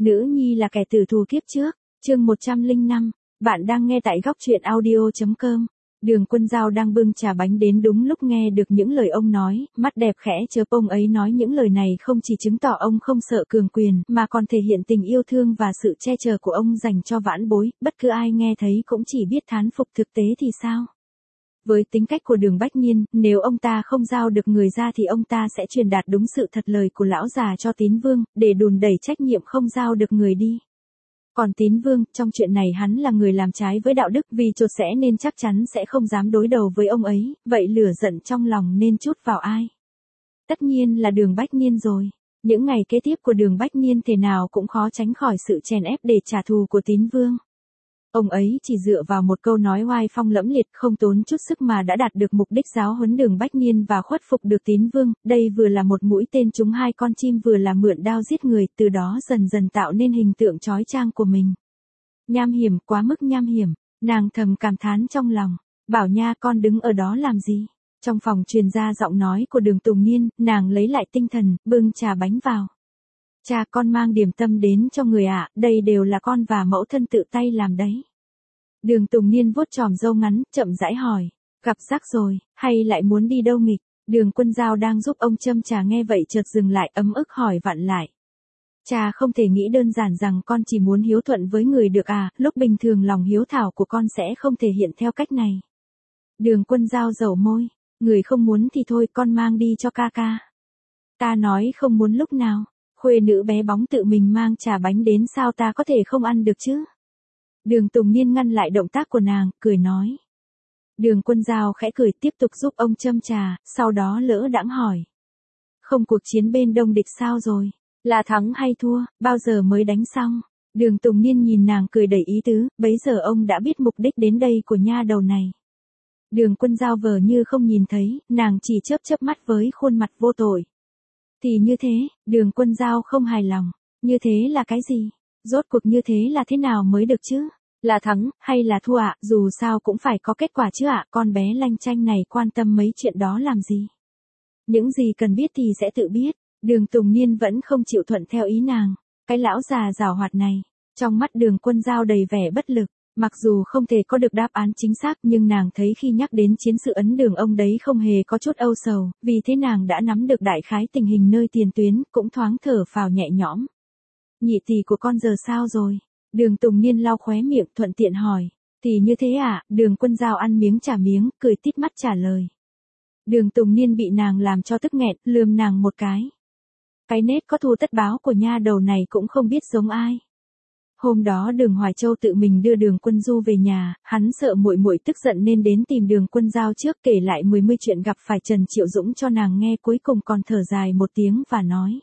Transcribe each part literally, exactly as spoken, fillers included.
Nữ nhi là kẻ tử thù kiếp trước, chương một trăm lẻ năm, bạn đang nghe tại góc truyện audio.com. Đường Quân Dao đang bưng trà bánh đến đúng lúc nghe được những lời ông nói, mắt đẹp khẽ chớp. Ông ấy nói những lời này không chỉ chứng tỏ ông không sợ cường quyền, mà còn thể hiện tình yêu thương và sự che chở của ông dành cho vãn bối, bất cứ ai nghe thấy cũng chỉ biết thán phục. Thực tế thì sao? Với tính cách của Đường Bách Nhiên, nếu ông ta không giao được người ra thì ông ta sẽ truyền đạt đúng sự thật lời của lão già cho Tín Vương, để đùn đẩy trách nhiệm không giao được người đi. Còn Tín Vương, trong chuyện này hắn là người làm trái với đạo đức, vì chột sẽ nên chắc chắn sẽ không dám đối đầu với ông ấy, vậy lửa giận trong lòng nên trút vào ai? Tất nhiên là Đường Bách Nhiên rồi. Những ngày kế tiếp của Đường Bách Nhiên thế nào cũng khó tránh khỏi sự chèn ép để trả thù của Tín Vương. Ông ấy chỉ dựa vào một câu nói oai phong lẫm liệt không tốn chút sức mà đã đạt được mục đích giáo huấn Đường Bách Nhiên và khuất phục được Tín Vương, đây vừa là một mũi tên trúng hai con chim vừa là mượn đao giết người, từ đó dần dần tạo nên hình tượng chói chang của mình. Nham hiểm, quá mức nham hiểm, nàng thầm cảm thán trong lòng, bảo nha con đứng ở đó làm gì? Trong phòng truyền ra giọng nói của Đường Tùng Niên, nàng lấy lại tinh thần, bưng trà bánh vào. Cha con mang điểm tâm đến cho người ạ, đây đều là con và mẫu thân tự tay làm đấy. Đường Tùng Niên vuốt chòm râu ngắn, chậm rãi hỏi, gặp rắc rồi, hay lại muốn đi đâu nghịch? Đường Quân Dao đang giúp ông châm trà nghe vậy chợt dừng lại, ấm ức hỏi vặn lại. Cha không thể nghĩ đơn giản rằng con chỉ muốn hiếu thuận với người được à, lúc bình thường lòng hiếu thảo của con sẽ không thể hiện theo cách này. Đường Quân Dao dầu môi, người không muốn thì thôi con mang đi cho ca ca. Ta nói không muốn lúc nào, khuê nữ bé bóng tự mình mang trà bánh đến sao ta có thể không ăn được chứ? Đường Tùng Niên ngăn lại động tác của nàng, cười nói. Đường Quân Dao khẽ cười tiếp tục giúp ông châm trà, sau đó lỡ đãng hỏi. Không cuộc chiến bên đông địch sao rồi? Là thắng hay thua, bao giờ mới đánh xong? Đường Tùng Niên nhìn nàng cười đầy ý tứ, bấy giờ ông đã biết mục đích đến đây của nha đầu này. Đường Quân Dao vờ như không nhìn thấy, nàng chỉ chớp chớp mắt với khuôn mặt vô tội. Thì như thế, Đường Quân Dao không hài lòng, như thế là cái gì? Rốt cuộc như thế là thế nào mới được chứ? Là thắng, hay là thua ạ? Dù sao cũng phải có kết quả chứ ạ, con bé lanh chanh này quan tâm mấy chuyện đó làm gì? Những gì cần biết thì sẽ tự biết. Đường Tùng Niên vẫn không chịu thuận theo ý nàng. Cái lão già giảo hoạt này, trong mắt Đường Quân Dao đầy vẻ bất lực. Mặc dù không thể có được đáp án chính xác nhưng nàng thấy khi nhắc đến chiến sự ấn đường ông đấy không hề có chút âu sầu, vì thế nàng đã nắm được đại khái tình hình nơi tiền tuyến, cũng thoáng thở phào nhẹ nhõm. Nhị tỷ của con giờ sao rồi? Đường Tùng Niên lau khóe miệng thuận tiện hỏi. Thì như thế à? Đường Quân Dao ăn miếng trả miếng, cười tít mắt trả lời. Đường Tùng Niên bị nàng làm cho tức nghẹn, lườm nàng một cái. Cái nết có thù tất báo của nha đầu này cũng không biết giống ai. Hôm đó Đường Hoài Châu tự mình đưa Đường Quân Du về nhà, hắn sợ muội muội tức giận nên đến tìm Đường Quân Dao trước, kể lại mười mươi chuyện gặp phải Trần Triệu Dũng cho nàng nghe, cuối cùng còn thở dài một tiếng và nói.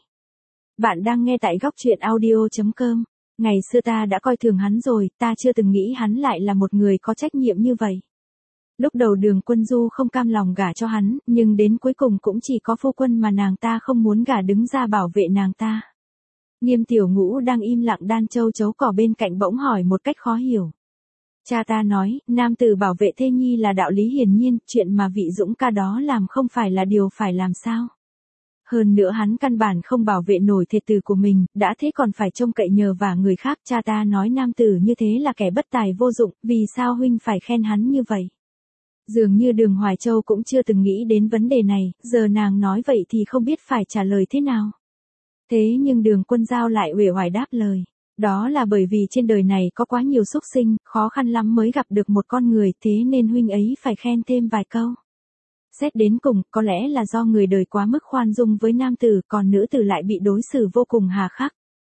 Bạn đang nghe tại góc truyện audio.com. Ngày xưa ta đã coi thường hắn rồi, ta chưa từng nghĩ hắn lại là một người có trách nhiệm như vậy. Lúc đầu Đường Quân Du không cam lòng gả cho hắn, nhưng đến cuối cùng cũng chỉ có phu quân mà nàng ta không muốn gả đứng ra bảo vệ nàng ta. Nghiêm Tiểu Ngũ đang im lặng đan châu chấu cỏ bên cạnh bỗng hỏi một cách khó hiểu. Cha ta nói, nam tử bảo vệ thê nhi là đạo lý hiển nhiên, chuyện mà vị Dũng ca đó làm không phải là điều phải làm sao? Hơn nữa hắn căn bản không bảo vệ nổi thê tử của mình, đã thế còn phải trông cậy nhờ vả người khác. Cha ta nói nam tử như thế là kẻ bất tài vô dụng, vì sao huynh phải khen hắn như vậy? Dường như Đường Hoài Châu cũng chưa từng nghĩ đến vấn đề này, giờ nàng nói vậy thì không biết phải trả lời thế nào. Thế nhưng Đường Quân Dao lại uể oải đáp lời. Đó là bởi vì trên đời này có quá nhiều súc sinh, khó khăn lắm mới gặp được một con người, thế nên huynh ấy phải khen thêm vài câu. Xét đến cùng, có lẽ là do người đời quá mức khoan dung với nam tử, còn nữ tử lại bị đối xử vô cùng hà khắc.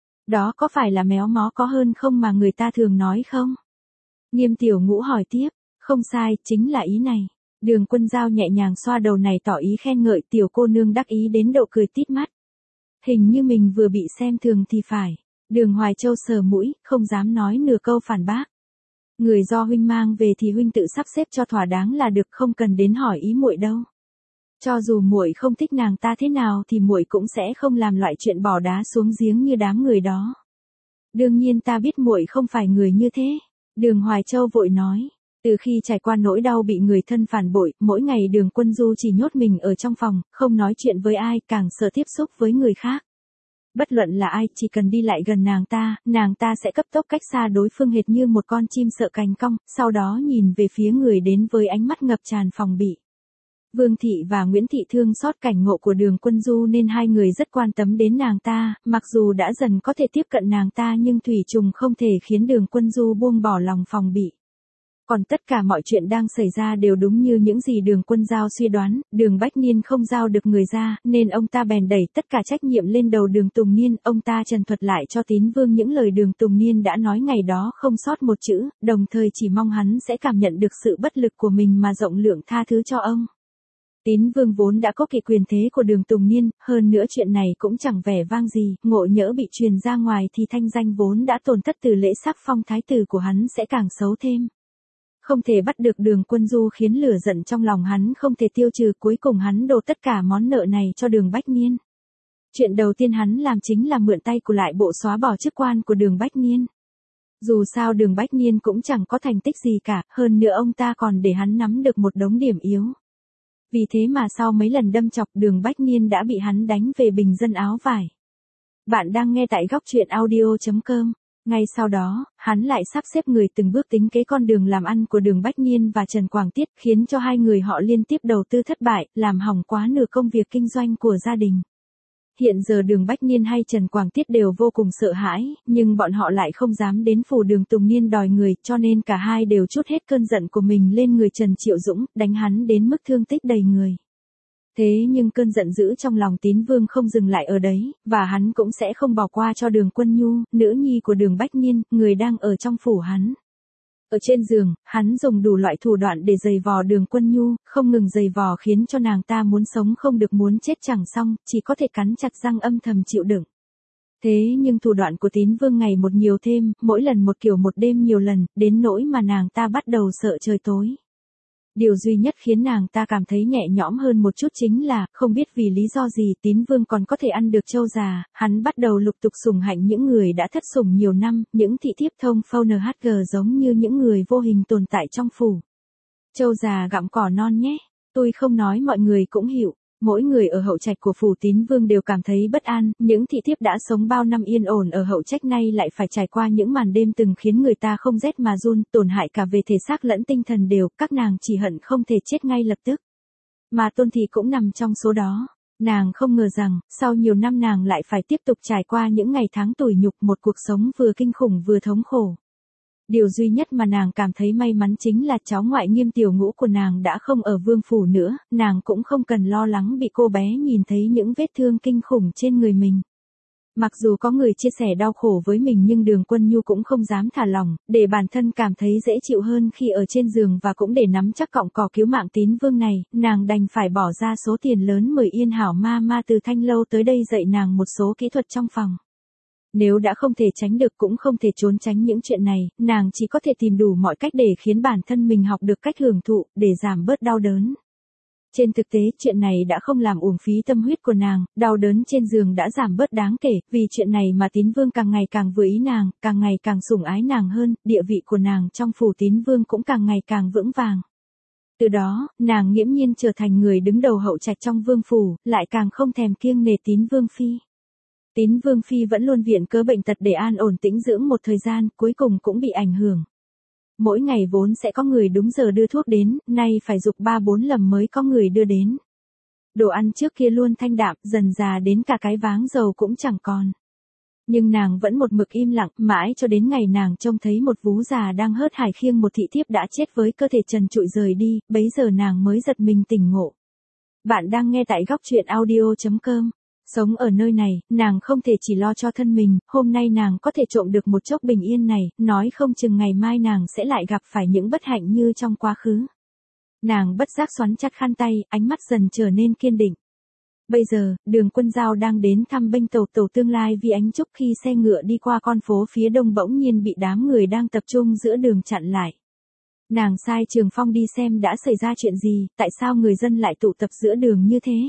Đó có phải là méo mó có hơn không mà người ta thường nói không? Nghiêm Tiểu Ngũ hỏi tiếp, không sai, chính là ý này. Đường Quân Dao nhẹ nhàng xoa đầu này tỏ ý khen ngợi, tiểu cô nương đắc ý đến độ cười tít mắt. Hình như mình vừa bị xem thường thì phải. Đường Hoài Châu sờ mũi, không dám nói nửa câu phản bác. Người do huynh mang về thì huynh tự sắp xếp cho thỏa đáng là được, không cần đến hỏi ý muội đâu. Cho dù muội không thích nàng ta thế nào thì muội cũng sẽ không làm loại chuyện bỏ đá xuống giếng như đám người đó. Đương nhiên ta biết muội không phải người như thế. Đường Hoài Châu vội nói. Từ khi trải qua nỗi đau bị người thân phản bội, mỗi ngày Đường Quân Du chỉ nhốt mình ở trong phòng, không nói chuyện với ai, càng sợ tiếp xúc với người khác. Bất luận là ai, chỉ cần đi lại gần nàng ta, nàng ta sẽ cấp tốc cách xa đối phương hệt như một con chim sợ cành cong, sau đó nhìn về phía người đến với ánh mắt ngập tràn phòng bị. Vương Thị và Nguyễn Thị thương xót cảnh ngộ của Đường Quân Du nên hai người rất quan tâm đến nàng ta, mặc dù đã dần có thể tiếp cận nàng ta nhưng thủy trùng không thể khiến Đường Quân Du buông bỏ lòng phòng bị. Còn tất cả mọi chuyện đang xảy ra đều đúng như những gì Đường Quân Giao suy đoán, Đường Bách Niên không giao được người ra, nên ông ta bèn đẩy tất cả trách nhiệm lên đầu Đường Tùng Niên, ông ta trần thuật lại cho Tín Vương những lời Đường Tùng Niên đã nói ngày đó không sót một chữ, đồng thời chỉ mong hắn sẽ cảm nhận được sự bất lực của mình mà rộng lượng tha thứ cho ông. Tín Vương vốn đã có kỳ quyền thế của Đường Tùng Niên, hơn nữa chuyện này cũng chẳng vẻ vang gì, ngộ nhỡ bị truyền ra ngoài thì thanh danh vốn đã tổn thất từ lễ sắc phong thái tử của hắn sẽ càng xấu thêm. Không thể bắt được Đường Quân Du khiến lửa giận trong lòng hắn không thể tiêu trừ, cuối cùng hắn đổ tất cả món nợ này cho Đường Bách Niên. Chuyện đầu tiên hắn làm chính là mượn tay của lại bộ xóa bỏ chức quan của Đường Bách Niên. Dù sao Đường Bách Niên cũng chẳng có thành tích gì cả, hơn nữa ông ta còn để hắn nắm được một đống điểm yếu. Vì thế mà sau mấy lần đâm chọc Đường Bách Niên đã bị hắn đánh về bình dân áo vải. Bạn đang nghe tại góc truyện audio chấm com. Ngay sau đó, hắn lại sắp xếp người từng bước tính kế con đường làm ăn của Đường Bách Niên và Trần Quảng Tiết, khiến cho hai người họ liên tiếp đầu tư thất bại, làm hỏng quá nửa công việc kinh doanh của gia đình. Hiện giờ Đường Bách Niên hay Trần Quảng Tiết đều vô cùng sợ hãi, nhưng bọn họ lại không dám đến phủ Đường Tùng Niên đòi người, cho nên cả hai đều trút hết cơn giận của mình lên người Trần Triệu Dũng, đánh hắn đến mức thương tích đầy người. Thế nhưng cơn giận dữ trong lòng Tín Vương không dừng lại ở đấy, và hắn cũng sẽ không bỏ qua cho Đường Quân Nhu, nữ nhi của Đường Bách Niên, người đang ở trong phủ hắn. Ở trên giường, hắn dùng đủ loại thủ đoạn để giày vò Đường Quân Nhu, không ngừng giày vò khiến cho nàng ta muốn sống không được muốn chết chẳng xong, chỉ có thể cắn chặt răng âm thầm chịu đựng. Thế nhưng thủ đoạn của Tín Vương ngày một nhiều thêm, mỗi lần một kiểu một đêm nhiều lần, đến nỗi mà nàng ta bắt đầu sợ trời tối. Điều duy nhất khiến nàng ta cảm thấy nhẹ nhõm hơn một chút chính là, không biết vì lý do gì Tín Vương còn có thể ăn được trâu già, hắn bắt đầu lục tục sủng hạnh những người đã thất sủng nhiều năm, những thị thiếp thông phâu en hát giê giống như những người vô hình tồn tại trong phủ. Trâu già gặm cỏ non nhé, tôi không nói mọi người cũng hiểu. Mỗi người ở hậu trạch của phủ Tín Vương đều cảm thấy bất an, những thị thiếp đã sống bao năm yên ổn ở hậu trạch nay lại phải trải qua những màn đêm từng khiến người ta không rét mà run, tổn hại cả về thể xác lẫn tinh thần đều, các nàng chỉ hận không thể chết ngay lập tức. Mà Tôn Thị cũng nằm trong số đó. Nàng không ngờ rằng, sau nhiều năm nàng lại phải tiếp tục trải qua những ngày tháng tủi nhục, một cuộc sống vừa kinh khủng vừa thống khổ. Điều duy nhất mà nàng cảm thấy may mắn chính là cháu ngoại Nghiêm Tiểu Ngũ của nàng đã không ở vương phủ nữa, nàng cũng không cần lo lắng bị cô bé nhìn thấy những vết thương kinh khủng trên người mình. Mặc dù có người chia sẻ đau khổ với mình nhưng Đường Quân Nhu cũng không dám thả lỏng, để bản thân cảm thấy dễ chịu hơn khi ở trên giường và cũng để nắm chắc cọng cỏ cứu mạng Tín Vương này, nàng đành phải bỏ ra số tiền lớn mời Yên Hảo ma ma từ Thanh Lâu tới đây dạy nàng một số kỹ thuật trong phòng. Nếu đã không thể tránh được cũng không thể trốn tránh những chuyện này, nàng chỉ có thể tìm đủ mọi cách để khiến bản thân mình học được cách hưởng thụ, để giảm bớt đau đớn. Trên thực tế, chuyện này đã không làm uổng phí tâm huyết của nàng, đau đớn trên giường đã giảm bớt đáng kể, vì chuyện này mà Tín Vương càng ngày càng vừa ý nàng, càng ngày càng sủng ái nàng hơn, địa vị của nàng trong phủ Tín Vương cũng càng ngày càng vững vàng. Từ đó, nàng nghiễm nhiên trở thành người đứng đầu hậu trạch trong vương phủ, lại càng không thèm kiêng nể Tín Vương phi. Tín Vương phi vẫn luôn viện cớ bệnh tật để an ổn tĩnh dưỡng một thời gian, cuối cùng cũng bị ảnh hưởng. Mỗi ngày vốn sẽ có người đúng giờ đưa thuốc đến, nay phải giục ba bốn lần mới có người đưa đến. Đồ ăn trước kia luôn thanh đạm, dần già đến cả cái váng dầu cũng chẳng còn. Nhưng nàng vẫn một mực im lặng, mãi cho đến ngày nàng trông thấy một vú già đang hớt hải khiêng một thị thiếp đã chết với cơ thể trần trụi rời đi, bấy giờ nàng mới giật mình tỉnh ngộ. Bạn đang nghe tại góc truyện audio chấm com. Sống ở nơi này, nàng không thể chỉ lo cho thân mình, hôm nay nàng có thể trộm được một chốc bình yên này, nói không chừng ngày mai nàng sẽ lại gặp phải những bất hạnh như trong quá khứ. Nàng bất giác xoắn chặt khăn tay, ánh mắt dần trở nên kiên định. Bây giờ, Đường Quân Giao đang đến thăm bênh tàu tàu tương lai Vi Ánh Trúc khi xe ngựa đi qua con phố phía đông bỗng nhiên bị đám người đang tập trung giữa đường chặn lại. Nàng sai Trường Phong đi xem đã xảy ra chuyện gì, tại sao người dân lại tụ tập giữa đường như thế.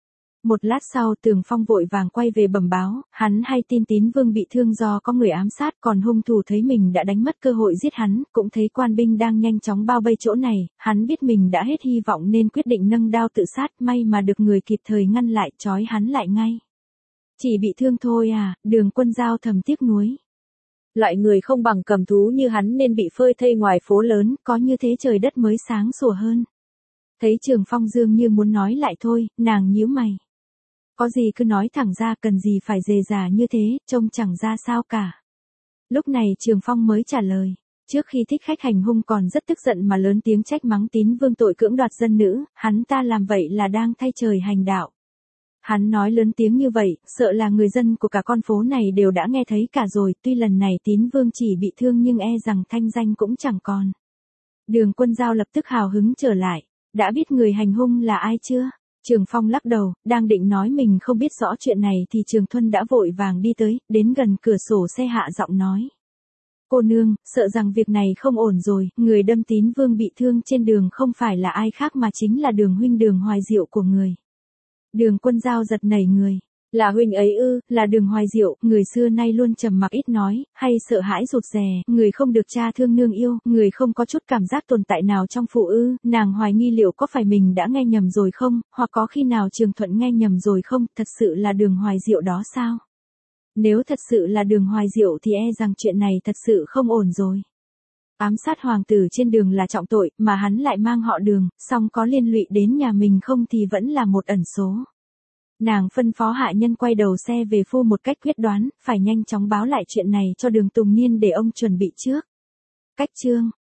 Một lát sau Tường Phong vội vàng quay về bẩm báo, hắn hay tin Tín Vương bị thương do có người ám sát, còn hung thủ thấy mình đã đánh mất cơ hội giết hắn, cũng thấy quan binh đang nhanh chóng bao vây chỗ này, hắn biết mình đã hết hy vọng nên quyết định nâng đao tự sát, may mà được người kịp thời ngăn lại, trói hắn lại ngay. Chỉ bị thương thôi à, Đường Quân Giao thầm tiếc nuối. Loại người không bằng cầm thú như hắn nên bị phơi thây ngoài phố lớn, có như thế trời đất mới sáng sủa hơn. Thấy Trường Phong Dương như muốn nói lại thôi, nàng nhíu mày. Có gì cứ nói thẳng ra, cần gì phải dề dà như thế, trông chẳng ra sao cả. Lúc này Trường Phong mới trả lời. Trước khi thích khách hành hung còn rất tức giận mà lớn tiếng trách mắng Tín Vương tội cưỡng đoạt dân nữ, hắn ta làm vậy là đang thay trời hành đạo. Hắn nói lớn tiếng như vậy, sợ là người dân của cả con phố này đều đã nghe thấy cả rồi, tuy lần này Tín Vương chỉ bị thương nhưng e rằng thanh danh cũng chẳng còn. Đường Quân Giao lập tức hào hứng trở lại, đã biết người hành hung là ai chưa? Trường Phong lắc đầu, đang định nói mình không biết rõ chuyện này thì Trường Thuân đã vội vàng đi tới, đến gần cửa sổ xe hạ giọng nói. Cô nương, sợ rằng việc này không ổn rồi, người đâm Tín Vương bị thương trên đường không phải là ai khác mà chính là Đường huynh Đường Hoài Diệu của người. Đường Quân Giao giật nảy người. Là huynh ấy ư, là Đường Hoài Diệu, người xưa nay luôn trầm mặc ít nói, hay sợ hãi rụt rè, người không được cha thương nương yêu, người không có chút cảm giác tồn tại nào trong phụ ư, nàng hoài nghi liệu có phải mình đã nghe nhầm rồi không, hoặc có khi nào Trường Thuận nghe nhầm rồi không, thật sự là Đường Hoài Diệu đó sao? Nếu thật sự là Đường Hoài Diệu thì e rằng chuyện này thật sự không ổn rồi. Ám sát hoàng tử trên đường là trọng tội, mà hắn lại mang họ Đường, song có liên lụy đến nhà mình không thì vẫn là một ẩn số. Nàng phân phó hạ nhân quay đầu xe về phu một cách quyết đoán, phải nhanh chóng báo lại chuyện này cho Đường Tùng Niên để ông chuẩn bị trước. Cách chương